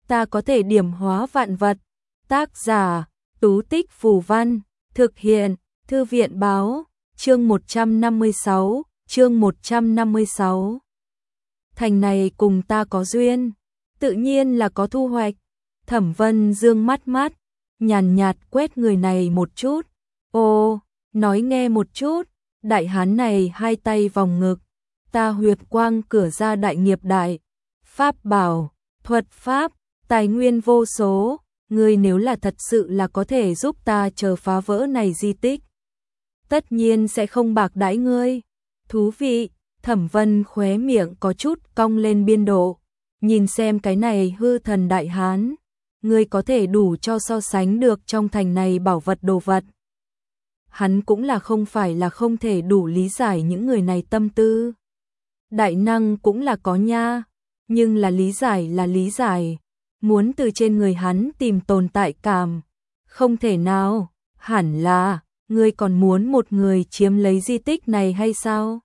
ta có thể điểm hóa vạn vật. Tác giả, Tú Tích Phù Văn, thực hiện, Thư viện Báo, chương 156, chương 156. Thành này cùng ta có duyên, tự nhiên là có thu hoạch. Thẩm Vân dương mắt, nhàn nhạt quét người này một chút. Ô, nói nghe một chút, đại hán này hai tay vòng ngực, ta huyệt quang cửa ra đại nghiệp đại, pháp bảo, thuật pháp, tài nguyên vô số, ngươi nếu là thật sự là có thể giúp ta chờ phá vỡ này di tích, tất nhiên sẽ không bạc đãi ngươi. Thú vị, Thẩm Vân khóe miệng có chút cong lên biên độ, nhìn xem cái này hư thần đại hán, ngươi có thể đủ cho so sánh được trong thành này bảo vật đồ vật. Hắn cũng là không phải là không thể đủ lý giải những người này tâm tư. Đại năng cũng là có nha, nhưng là lý giải, muốn từ trên người hắn tìm tồn tại cảm, không thể nào, hẳn là, ngươi còn muốn một người chiếm lấy di tích này hay sao?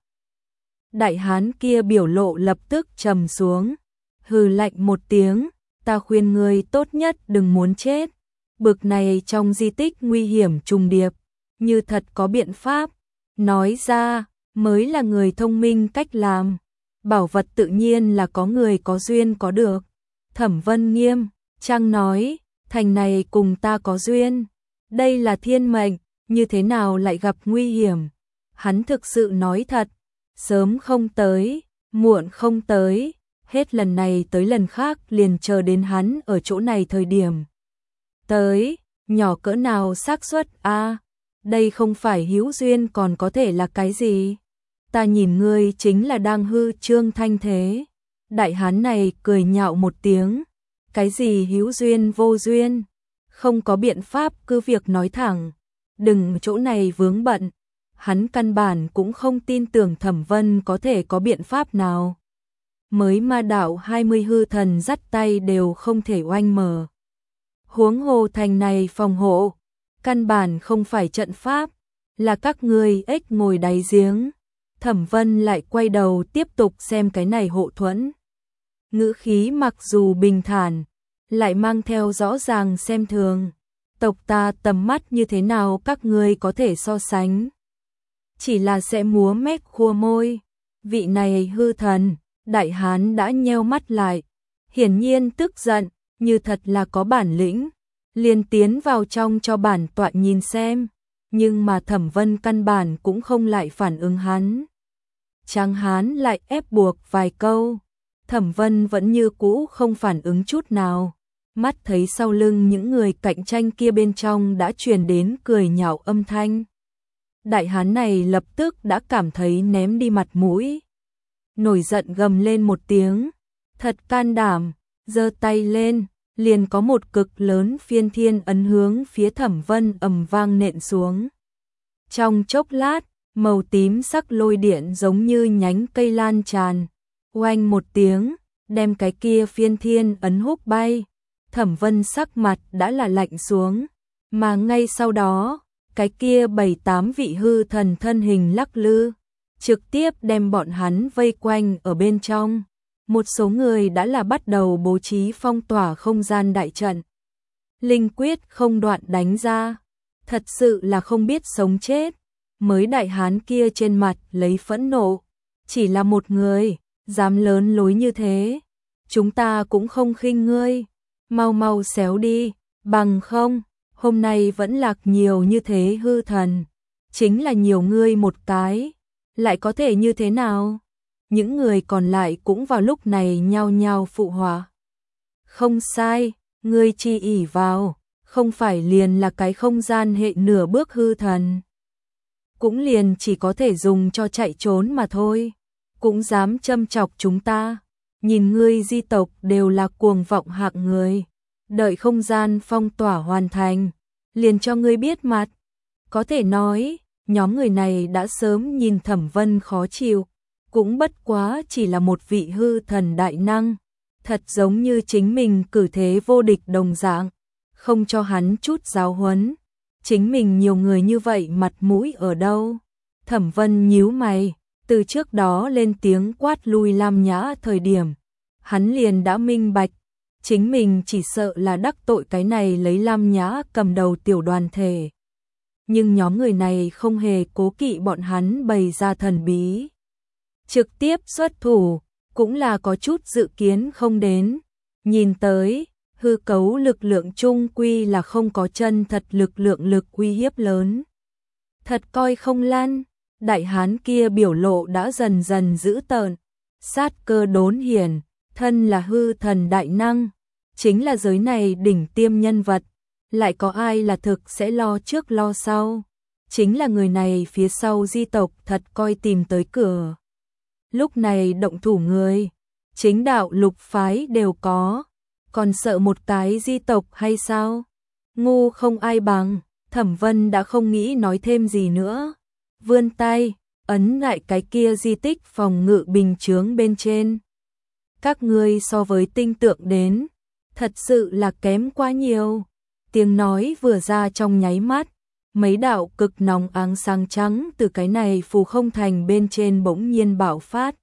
Đại hán kia biểu lộ lập tức trầm xuống, hừ lạnh một tiếng, ta khuyên ngươi tốt nhất đừng muốn chết, bực này trong di tích nguy hiểm trùng điệp, như thật có biện pháp, nói ra, mới là người thông minh cách làm. Bảo vật tự nhiên là có người có duyên có được. Thẩm Vân nghiêm trang nói, thành này cùng ta có duyên, đây là thiên mệnh, như thế nào lại gặp nguy hiểm. Hắn thực sự nói thật, sớm không tới, muộn không tới, hết lần này tới lần khác liền chờ đến hắn ở chỗ này thời điểm. Tới, nhỏ cỡ nào xác suất a, đây không phải hữu duyên còn có thể là cái gì? Ta nhìn ngươi chính là đang hư trương thanh thế. Đại hán này cười nhạo một tiếng, cái gì hữu duyên vô duyên, không có biện pháp cứ việc nói thẳng, đừng chỗ này vướng bận. Hắn căn bản cũng không tin tưởng Thẩm Vân có thể có biện pháp nào. Mới ma đạo 20 hư thần dắt tay đều không thể oanh mở. Huống hồ thành này phòng hộ, căn bản không phải trận pháp, là các ngươi ếch ngồi đáy giếng. Thẩm Vân lại quay đầu tiếp tục xem cái này hộ thuẫn. Ngữ khí mặc dù bình thản, lại mang theo rõ ràng xem thường. Tộc ta tầm mắt như thế nào các ngươi có thể so sánh. Chỉ là sẽ múa mép khua môi. Vị này hư thần, đại hán đã nheo mắt lại. Hiển nhiên tức giận, như thật là có bản lĩnh. Liền tiến vào trong cho bản tọa nhìn xem. Nhưng mà Thẩm Vân căn bản cũng không lại phản ứng hắn. Tráng hán lại ép buộc vài câu, Thẩm Vân vẫn như cũ không phản ứng chút nào, mắt thấy sau lưng những người cạnh tranh kia bên trong đã truyền đến cười nhạo âm thanh. Đại hán này lập tức đã cảm thấy ném đi mặt mũi, nổi giận gầm lên một tiếng, thật can đảm, giơ tay lên, liền có một cực lớn phiên thiên ấn hướng phía Thẩm Vân ầm vang nện xuống. Trong chốc lát, màu tím sắc lôi điện giống như nhánh cây lan tràn, oanh một tiếng, đem cái kia phiên thiên ấn húc bay. Thẩm Vân sắc mặt đã là lạnh xuống, mà ngay sau đó, cái kia 7-8 vị hư thần thân hình lắc lư, trực tiếp đem bọn hắn vây quanh ở bên trong. Một số người đã là bắt đầu bố trí phong tỏa không gian đại trận. Linh quyết không đoạn đánh ra, thật sự là không biết sống chết. Mới đại hán kia trên mặt lấy phẫn nộ, chỉ là một người, dám lớn lối như thế, chúng ta cũng không khinh ngươi, mau mau xéo đi, bằng không, hôm nay vẫn lạc nhiều như thế hư thần, chính là nhiều ngươi một cái, lại có thể như thế nào? Những người còn lại cũng vào lúc này nhao nhao phụ họa. Không sai, ngươi chi ỷ vào, không phải liền là cái không gian hệ nửa bước hư thần. Cũng liền chỉ có thể dùng cho chạy trốn mà thôi, cũng dám châm chọc chúng ta, nhìn ngươi di tộc đều là cuồng vọng hạng người, đợi không gian phong tỏa hoàn thành, liền cho ngươi biết mặt. Có thể nói, nhóm người này đã sớm nhìn Thẩm Vân khó chịu, cũng bất quá chỉ là một vị hư thần đại năng, thật giống như chính mình cử thế vô địch đồng dạng, không cho hắn chút giáo huấn. Chính mình nhiều người như vậy mặt mũi ở đâu? Thẩm Vân nhíu mày, từ trước đó lên tiếng quát lui Lam Nhã thời điểm, hắn liền đã minh bạch, chính mình chỉ sợ là đắc tội cái này lấy Lam Nhã cầm đầu tiểu đoàn thể. Nhưng nhóm người này không hề cố kỵ bọn hắn bày ra thần bí. Trực tiếp xuất thủ, cũng là có chút dự kiến không đến. Nhìn tới, hư cấu lực lượng chung quy là không có chân thật lực lượng lực uy hiếp lớn. Thật coi không lăn, đại hán kia biểu lộ đã dần dần dữ tợn, sát cơ đốn hiển, thân là hư thần đại năng, chính là giới này đỉnh tiêm nhân vật, lại có ai là thực sẽ lo trước lo sau, chính là người này phía sau di tộc thật coi tìm tới cửa. Lúc này động thủ người, chính đạo lục phái đều có, còn sợ một cái di tộc hay sao? Ngu không ai bằng, Thẩm Vân đã không nghĩ nói thêm gì nữa. Vươn tay, ấn lại cái kia di tích phòng ngự bình chướng bên trên. Các ngươi so với tinh tượng đến, thật sự là kém quá nhiều. Tiếng nói vừa ra trong nháy mắt, mấy đạo cực nóng áng sáng trắng từ cái này phù không thành bên trên bỗng nhiên bạo phát.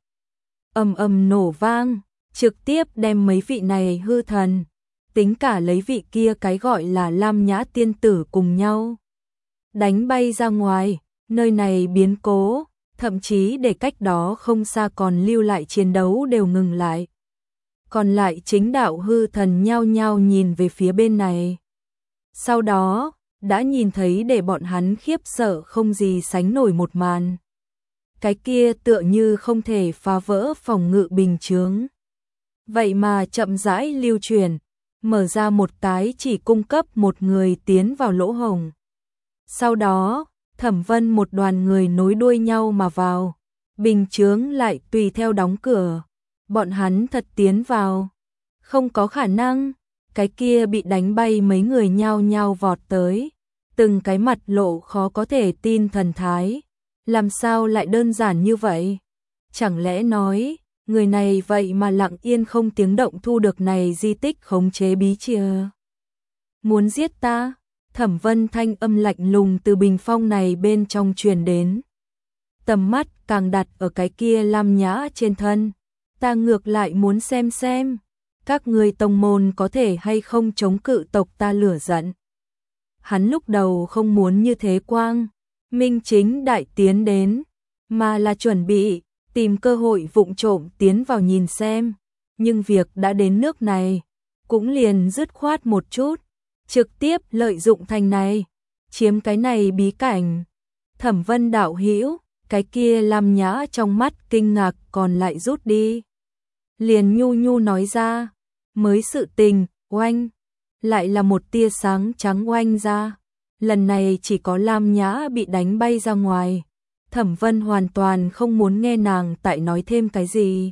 Ầm ầm nổ vang, trực tiếp đem mấy vị này hư thần, tính cả lấy vị kia cái gọi là Lam Nhã tiên tử cùng nhau đánh bay ra ngoài, nơi này biến cố, thậm chí để cách đó không xa còn lưu lại chiến đấu đều ngừng lại. Còn lại chính đạo hư thần nhao nhao nhìn về phía bên này. Sau đó, đã nhìn thấy để bọn hắn khiếp sợ không gì sánh nổi một màn. Cái kia tựa như không thể phá vỡ phòng ngự bình chướng. Vậy mà chậm rãi lưu truyền, mở ra một cái chỉ cung cấp một người tiến vào lỗ hổng. Sau đó, Thẩm Vân một đoàn người nối đuôi nhau mà vào, bình chướng lại tùy theo đóng cửa. Bọn hắn thật tiến vào, không có khả năng. Cái kia bị đánh bay mấy người nhao nhao vọt tới, từng cái mặt lộ khó có thể tin thần thái. Làm sao lại đơn giản như vậy? Chẳng lẽ nói, người này vậy mà lặng yên không tiếng động thu được này di tích khống chế bí chìa? Muốn giết ta? Thẩm Vân thanh âm lạnh lùng từ bình phong này bên trong truyền đến. Tầm mắt càng đặt ở cái kia Lam Nhã trên thân. Ta ngược lại muốn xem, các ngươi tông môn có thể hay không chống cự tộc ta lửa giận. Hắn lúc đầu không muốn như thế quang minh chính đại tiến đến, mà là chuẩn bị tìm cơ hội vụng trộm tiến vào nhìn xem, nhưng việc đã đến nước này, cũng liền dứt khoát một chút, trực tiếp lợi dụng thành này, chiếm cái này bí cảnh. Thẩm Vân đạo hữu, cái kia Lam Nhã trong mắt kinh ngạc còn lại rút đi. Liền nhu nhu nói ra, mới sự tình, oanh, lại là một tia sáng trắng oanh ra. Lần này chỉ có Lam Nhã bị đánh bay ra ngoài. Thẩm Vân hoàn toàn không muốn nghe nàng tại nói thêm cái gì.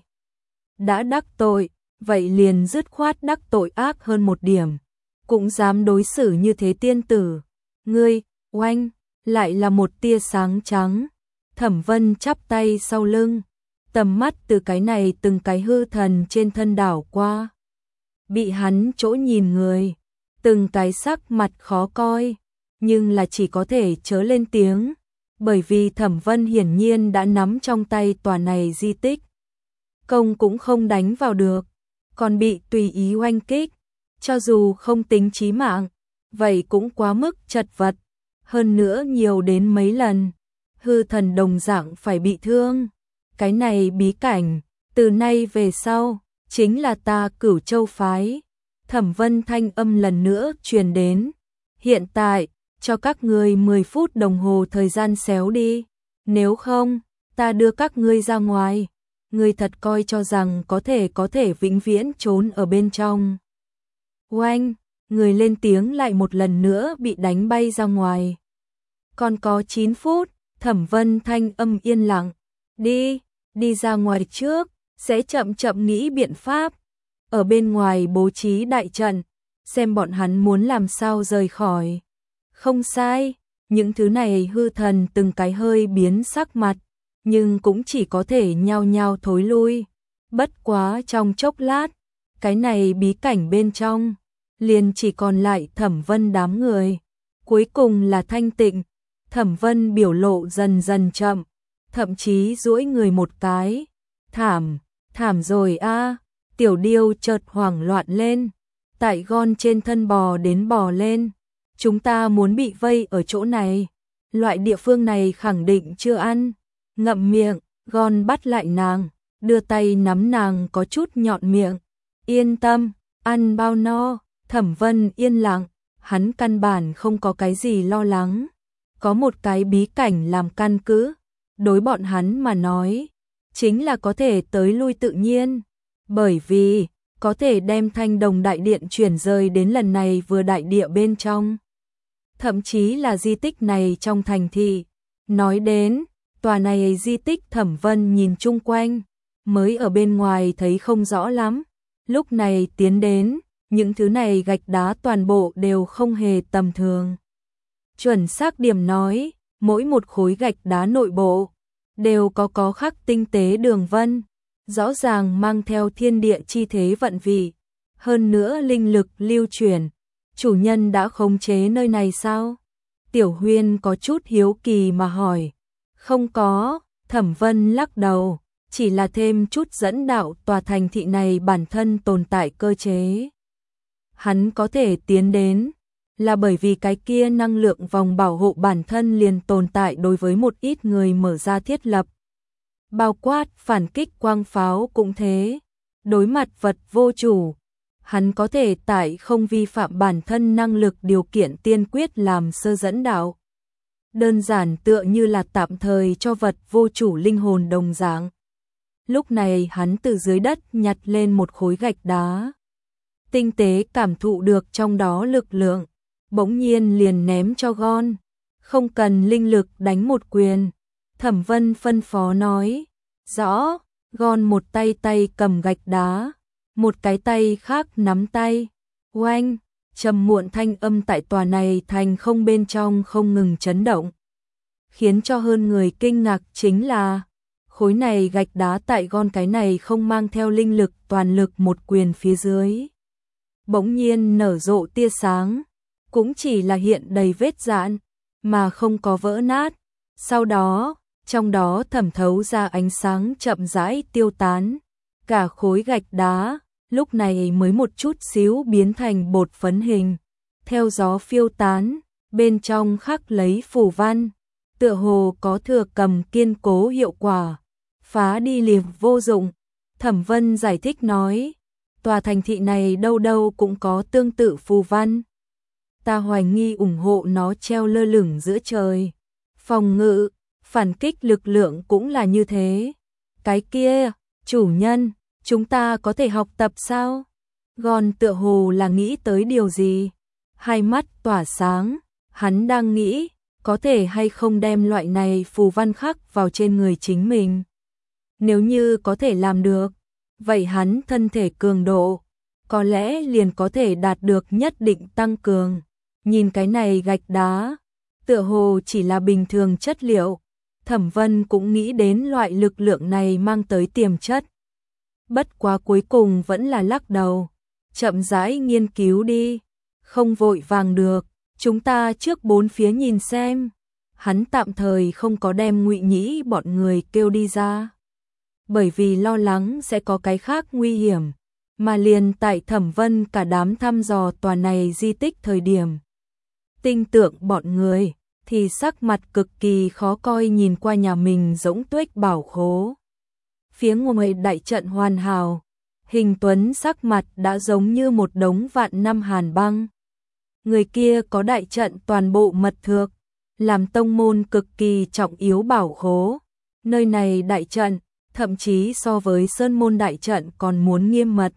Đã đắc tội, vậy liền dứt khoát đắc tội ác hơn một điểm. Cũng dám đối xử như thế tiên tử. Ngươi, oanh, lại là một tia sáng trắng. Thẩm Vân chắp tay sau lưng. Tầm mắt từ cái này từng cái hư thần trên thân đảo qua. Bị hắn chỗ nhìn người. Từng cái sắc mặt khó coi. Nhưng là chỉ có thể chớ lên tiếng. Bởi vì Thẩm Vân hiển nhiên đã nắm trong tay tòa này di tích. Công cũng không đánh vào được. Còn bị tùy ý oanh kích. Cho dù không tính chí mạng. Vậy cũng quá mức chật vật. Hơn nữa nhiều đến mấy lần. Hư thần đồng dạng phải bị thương. Cái này bí cảnh, từ nay về sau, chính là ta Cửu Châu phái. Thẩm Vân thanh âm lần nữa truyền đến. Hiện tại, cho các ngươi 10 phút đồng hồ thời gian xéo đi. Nếu không, ta đưa các ngươi ra ngoài. Ngươi thật coi cho rằng có thể vĩnh viễn trốn ở bên trong. Oanh, người lên tiếng lại một lần nữa bị đánh bay ra ngoài. Còn có 9 phút, Thẩm Vân thanh âm yên lặng. Đi ra ngoài trước, sẽ chậm chậm nghĩ biện pháp. Ở bên ngoài bố trí đại trận, xem bọn hắn muốn làm sao rời khỏi. Không sai, những thứ này hư thần từng cái hơi biến sắc mặt, nhưng cũng chỉ có thể nhao nhao thối lui. Bất quá trong chốc lát, cái này bí cảnh bên trong, liền chỉ còn lại Thẩm Vân đám người. Cuối cùng là thanh tịnh, Thẩm Vân biểu lộ dần dần chậm. Thậm chí duỗi người một cái. Thảm rồi a. Tiểu Điêu chợt hoảng loạn lên. tại Gon trên thân bò đến bò lên. Chúng ta muốn bị vây ở chỗ này. Loại địa phương này khẳng định chưa ăn. Ngậm miệng, Gon bắt lại nàng, đưa tay nắm nàng có chút nhọn miệng. Yên tâm, ăn bao no. Thẩm Vân yên lặng, hắn căn bản không có cái gì lo lắng. Có một cái bí cảnh làm căn cứ, đối bọn hắn mà nói, chính là có thể tới lui tự nhiên. Bởi vì, có thể đem Thanh Đồng Đại Điện chuyển rời đến lần này vừa đại địa bên trong. Thậm chí là di tích này trong thành thị. Nói đến, tòa này di tích Thẩm Vân nhìn chung quanh, mới ở bên ngoài thấy không rõ lắm. Lúc này tiến đến, những thứ này gạch đá toàn bộ đều không hề tầm thường. Chuẩn xác điểm nói, mỗi một khối gạch đá nội bộ đều có khắc tinh tế đường vân, rõ ràng mang theo thiên địa chi thế vận vị, hơn nữa linh lực lưu chuyển. Chủ nhân đã khống chế nơi này sao? Tiểu Huyên có chút hiếu kỳ mà hỏi. Không có, Thẩm Vân lắc đầu, chỉ là thêm chút dẫn đạo tòa thành thị này bản thân tồn tại cơ chế. Hắn có thể tiến đến, là bởi vì cái kia năng lượng vòng bảo hộ bản thân liền tồn tại đối với một ít người mở ra thiết lập. Bao quát phản kích quang pháo cũng thế, đối mặt vật vô chủ, hắn có thể tại không vi phạm bản thân năng lực điều kiện tiên quyết làm sơ dẫn đạo. Đơn giản tựa như là tạm thời cho vật vô chủ linh hồn đồng dạng. Lúc này hắn từ dưới đất nhặt lên một khối gạch đá. Tinh tế cảm thụ được trong đó lực lượng, bỗng nhiên liền ném cho Gon. Không cần linh lực đánh một quyền. Thẩm Vân phân phó nói. Rõ, Gon một tay cầm gạch đá, một cái tay khác nắm tay. Oanh, trầm muộn thanh âm tại tòa này thành không bên trong không ngừng chấn động. Khiến cho hơn người kinh ngạc chính là, khối này gạch đá tại Gon cái này không mang theo linh lực toàn lực một quyền phía dưới. Bỗng nhiên nở rộ tia sáng, cũng chỉ là hiện đầy vết rạn, mà không có vỡ nát. Sau đó, trong đó thẩm thấu ra ánh sáng chậm rãi tiêu tán. Cả khối gạch đá, lúc này mới một chút xíu biến thành bột phấn hình. Theo gió phiêu tán, bên trong khắc lấy phù văn, tựa hồ có thừa cầm kiên cố hiệu quả. Phá đi liềm vô dụng, Thẩm Vân giải thích nói. Tòa thành thị này đâu đâu cũng có tương tự phù văn. Ta hoài nghi ủng hộ nó treo lơ lửng giữa trời. Phòng ngự, phản kích lực lượng cũng là như thế. Cái kia, chủ nhân, chúng ta có thể học tập sao? Gon tựa hồ là nghĩ tới điều gì? Hai mắt tỏa sáng, hắn đang nghĩ, có thể hay không đem loại này phù văn khắc vào trên người chính mình. Nếu như có thể làm được, vậy hắn thân thể cường độ, có lẽ liền có thể đạt được nhất định tăng cường. Nhìn cái này gạch đá, tựa hồ chỉ là bình thường chất liệu. Thẩm Vân cũng nghĩ đến loại lực lượng này mang tới tiềm chất. Bất quá cuối cùng vẫn là lắc đầu. Chậm rãi nghiên cứu đi, không vội vàng được, chúng ta trước bốn phía nhìn xem. Hắn tạm thời không có đem Ngụy Nhĩ bọn người kêu đi ra, bởi vì lo lắng sẽ có cái khác nguy hiểm, mà liền tại Thẩm Vân cả đám thăm dò tòa này di tích thời điểm. Tinh tượng bọn người thì sắc mặt cực kỳ khó coi nhìn qua nhà mình rỗng tuếch bảo khố. Phía ngoài đại trận hoàn hảo, Hình Tuấn sắc mặt đã giống như một đống vạn năm hàn băng. Người kia có đại trận toàn bộ mật thược, làm tông môn cực kỳ trọng yếu bảo khố. Nơi này đại trận, thậm chí so với Sơn môn đại trận còn muốn nghiêm mật.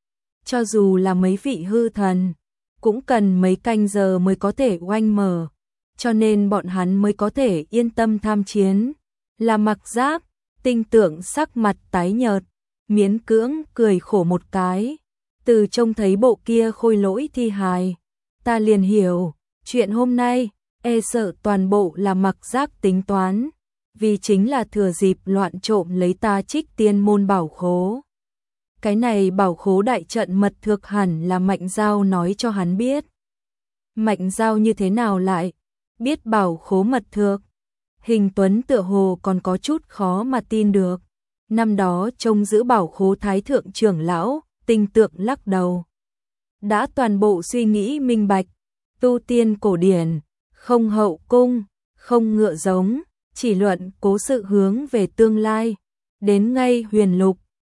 Cho dù là mấy vị hư thần, cũng cần mấy canh giờ mới có thể oanh mở, cho nên bọn hắn mới có thể yên tâm tham chiến. Là Mặc Giáp, tinh tượng sắc mặt tái nhợt, miễn cưỡng cười khổ một cái. Từ trông thấy bộ kia khôi lỗi thi hài, ta liền hiểu, chuyện hôm nay, e sợ toàn bộ là Mặc Giáp tính toán, vì chính là thừa dịp loạn trộm lấy ta Trích Tiên môn bảo khố. Cái này bảo khố đại trận mật thược hẳn là Mạnh Giao nói cho hắn biết. Mạnh Giao như thế nào lại biết bảo khố mật thược? Hình Tuấn tựa hồ còn có chút khó mà tin được. Năm đó trông giữ bảo khố thái thượng trưởng lão, tinh tượng lắc đầu. đã toàn bộ suy nghĩ minh bạch, tu tiên cổ điển, không hậu cung, không ngựa giống, chỉ luận cố sự hướng về tương lai, đến ngay huyền lục,